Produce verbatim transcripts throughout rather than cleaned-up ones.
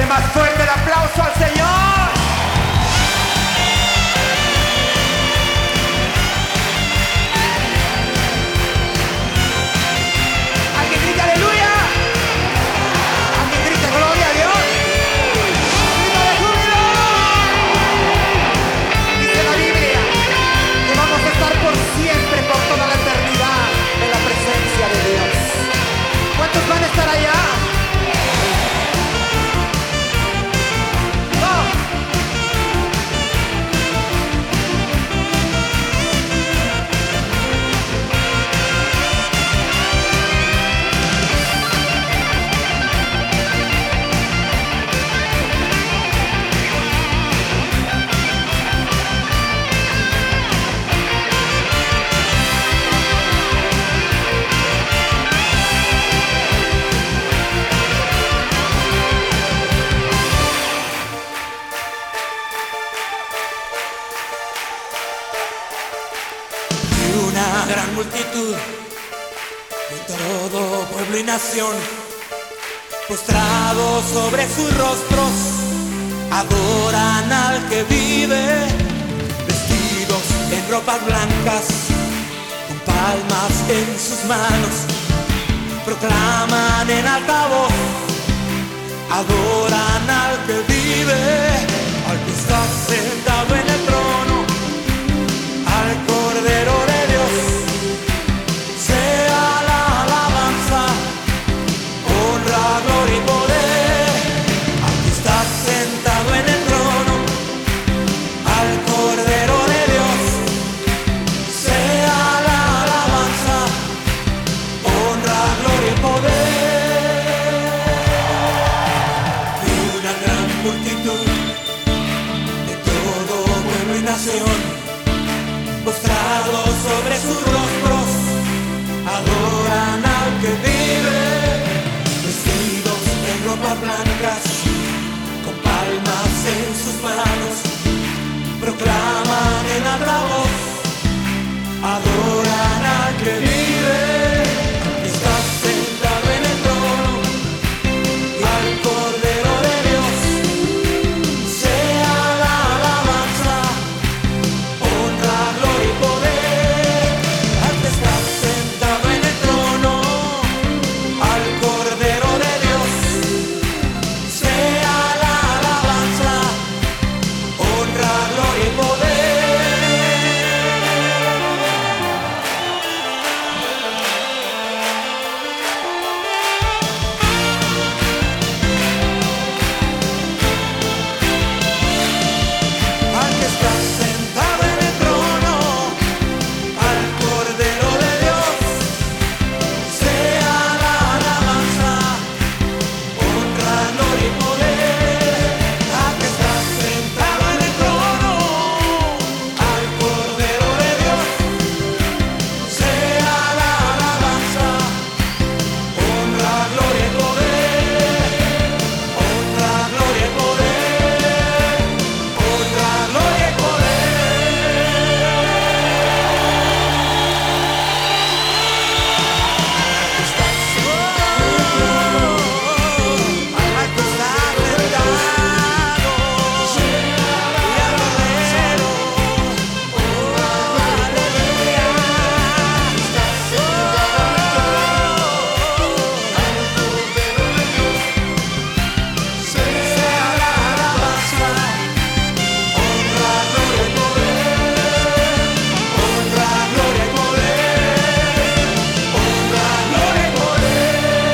más fuerte el aplauso al Señor. Alguien grita aleluya. Alguien grita gloria a Dios. Grita de júbilo. Dice la Biblia que vamos a estar por siempre, por toda la eternidad, en la presencia de Dios. ¿Cuántos van a estar allá? Una gran multitud de todo pueblo y nación, postrados sobre sus rostros, adoran al que vive, vestidos en ropas blancas, con palmas en sus manos, proclaman en alta voz, adoran al que vive, al que está sentado en el trono, al Cordero de Dios, sea la alabanza, honra, gloria y poder, al que está sentado en el trono, al Cordero de Dios, sea la alabanza, honra, gloria y poder. Y una gran multitud de todo pueblo y nación, postrados sobre sus rostros, adoran al que vive, vestidos en ropas blancas, con palmas en sus manos, proclaman en alta voz, adoran al que vive, está sentado en el trono, y al Cordero de Dios, sea la alabanza, honra, gloria y poder, al que está sentado en el trono, al Cordero de Dios, sea la alabanza, honra, gloria y poder. Al que está sentado en el trono, al Cordero de Dios, sea la alabanza, honra, gloria y poder. Al que está sentado en el trono, al Cordero de Dios, sea la alabanza, honra, gloria y poder. Honra, gloria y poder. Honra, gloria y poder. Está sentado, al que está sentado, y al Cordero, oh, aleluya. Está sentado, al Cordero de Dios, sea la alabanza, honra, gloria y poder. Honra, gloria y poder. Honra, gloria y poder.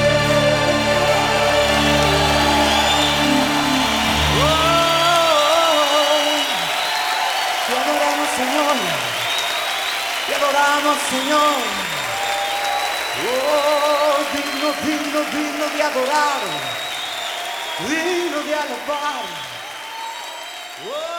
Te adoramos, Señor. Te adoramos, Señor. Oh, digno, digno, digno de adorar. Digno de alabar. Oh.